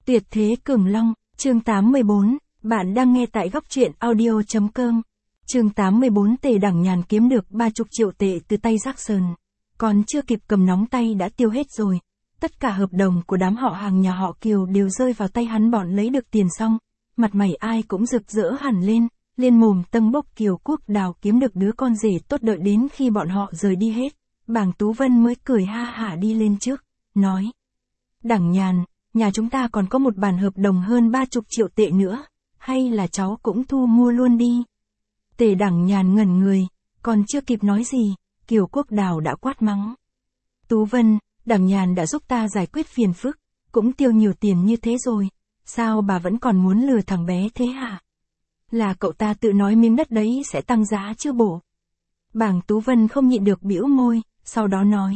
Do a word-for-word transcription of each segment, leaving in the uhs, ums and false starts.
Tuyệt thế cường long, chương tám mươi bốn, bạn đang nghe tại góc truyện audio.com. Chương tám mươi bốn Tề Đẳng Nhàn kiếm được ba mươi triệu tệ từ tay Jackson. Còn chưa kịp cầm nóng tay đã tiêu hết rồi. Tất cả hợp đồng của đám họ hàng nhà họ Kiều đều rơi vào tay hắn. Bọn lấy được tiền xong, mặt mày ai cũng rực rỡ hẳn lên, lên mồm tâng bốc Kiều Quốc Đào kiếm được đứa con rể tốt. Đợi đến khi bọn họ rời đi hết, Bàng Tú Vân mới cười ha hả đi lên trước, nói: Đẳng Nhàn, nhà chúng ta còn có một bản hợp đồng hơn ba mươi triệu tệ nữa, hay là cháu cũng thu mua luôn đi. Tề Đẳng Nhàn ngẩn người, còn chưa kịp nói gì, Kiều Quốc Đào đã quát mắng: Tú Vân, Đẳng Nhàn đã giúp ta giải quyết phiền phức, cũng tiêu nhiều tiền như thế rồi, sao bà vẫn còn muốn lừa thằng bé thế hả? Là cậu ta tự nói miếng đất đấy sẽ tăng giá chứ bộ. Bàng Tú Vân không nhịn được bĩu môi, sau đó nói: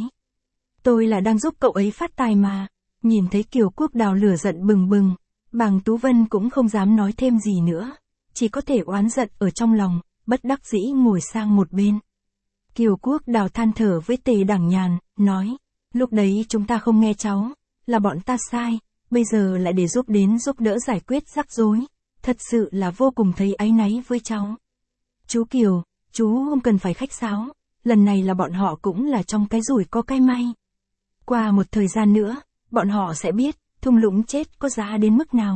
Tôi là đang giúp cậu ấy phát tài mà. Nhìn thấy Kiều Quốc Đào lửa giận bừng bừng, Bàng Tú Vân cũng không dám nói thêm gì nữa, chỉ có thể oán giận ở trong lòng, bất đắc dĩ ngồi sang một bên. Kiều Quốc Đào than thở với Tề Đẳng Nhàn, nói: Lúc đấy chúng ta không nghe cháu, là bọn ta sai, bây giờ lại để giúp đến giúp đỡ giải quyết rắc rối, thật sự là vô cùng thấy áy náy với cháu. Chú Kiều, chú không cần phải khách sáo, lần này là bọn họ cũng là trong cái rủi có cái may. Qua một thời gian nữa, bọn họ sẽ biết, thung lũng chết có giá đến mức nào.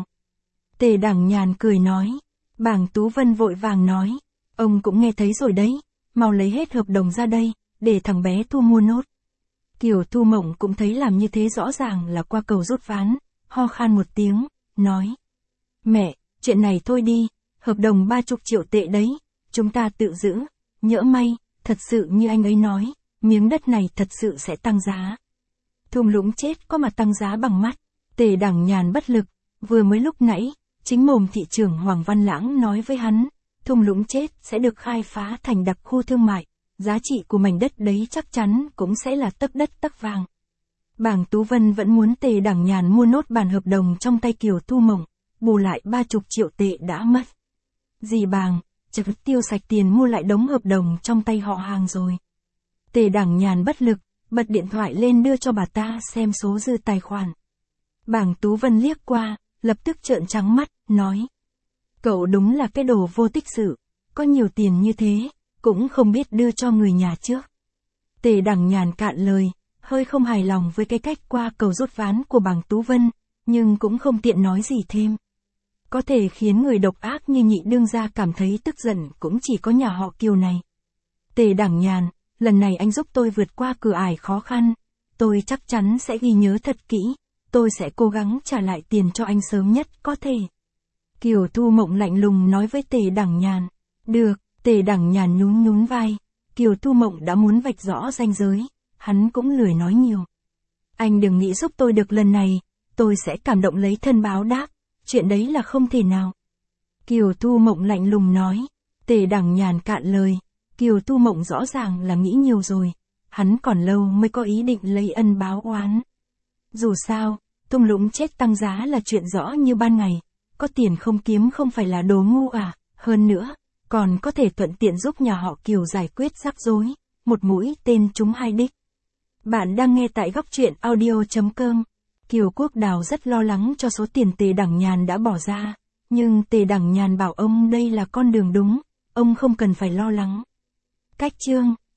Tề Đẳng Nhàn cười nói. Bàng Tú Vân vội vàng nói: Ông cũng nghe thấy rồi đấy, mau lấy hết hợp đồng ra đây, để thằng bé thu mua nốt. Kiều Thu Mộng cũng thấy làm như thế rõ ràng là qua cầu rút ván, ho khan một tiếng, nói: Mẹ, chuyện này thôi đi, hợp đồng ba mươi triệu tệ đấy, chúng ta tự giữ, nhỡ may, thật sự như anh ấy nói, miếng đất này thật sự sẽ tăng giá. Thung lũng chết có mà tăng giá bằng mắt. Tề Đẳng Nhàn bất lực, vừa mới lúc nãy, chính mồm thị trưởng Hoàng Văn Lãng nói với hắn, thung lũng chết sẽ được khai phá thành đặc khu thương mại, giá trị của mảnh đất đấy chắc chắn cũng sẽ là tấc đất tấc vàng. Bàng Tú Vân vẫn muốn Tề Đẳng Nhàn mua nốt bản hợp đồng trong tay Kiều Thu Mộng, bù lại ba mươi triệu tệ đã mất. Dì Bàng, chợt tiêu sạch tiền mua lại đống hợp đồng trong tay họ hàng rồi. Tề Đẳng Nhàn bất lực, bật điện thoại lên đưa cho bà ta xem số dư tài khoản. Bàng Tú Vân liếc qua, lập tức trợn trắng mắt, nói: Cậu đúng là cái đồ vô tích sự, có nhiều tiền như thế, cũng không biết đưa cho người nhà trước. Tề Đẳng Nhàn cạn lời, hơi không hài lòng với cái cách qua cầu rút ván của Bàng Tú Vân, nhưng cũng không tiện nói gì thêm. Có thể khiến người độc ác như nhị đương gia cảm thấy tức giận cũng chỉ có nhà họ Kiều này. Tề Đẳng Nhàn, lần này anh giúp tôi vượt qua cửa ải khó khăn, tôi chắc chắn sẽ ghi nhớ thật kỹ, tôi sẽ cố gắng trả lại tiền cho anh sớm nhất có thể. Kiều Thu Mộng lạnh lùng nói với Tề Đẳng Nhàn. Được, Tề Đẳng Nhàn nhún nhún vai, Kiều Thu Mộng đã muốn vạch rõ ranh giới, hắn cũng lười nói nhiều. Anh đừng nghĩ giúp tôi được lần này, tôi sẽ cảm động lấy thân báo đáp, chuyện đấy là không thể nào. Kiều Thu Mộng lạnh lùng nói. Tề Đẳng Nhàn cạn lời, Kiều Thu Mộng rõ ràng là nghĩ nhiều rồi, hắn còn lâu mới có ý định lấy ân báo oán. Dù sao, thung lũng chết tăng giá là chuyện rõ như ban ngày, có tiền không kiếm không phải là đồ ngu à, hơn nữa, còn có thể thuận tiện giúp nhà họ Kiều giải quyết rắc rối, một mũi tên trúng hai đích. Bạn đang nghe tại góc truyện audio.com. Kiều Quốc Đào rất lo lắng cho số tiền Tề Đẳng Nhàn đã bỏ ra, nhưng Tề Đẳng Nhàn bảo ông đây là con đường đúng, ông không cần phải lo lắng. Cách chương